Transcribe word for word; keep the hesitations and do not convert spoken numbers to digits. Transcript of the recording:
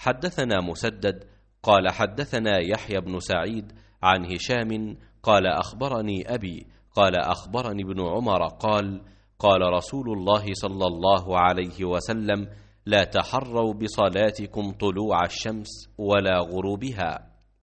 حدثنا مسدد قال حدثنا يحيى بن سعيد عن هشام قال أخبرني أبي قال أخبرني ابن عمر قال قال رسول الله صلى الله عليه وسلم لا تحروا بصلاتكم طلوع الشمس ولا غروبها.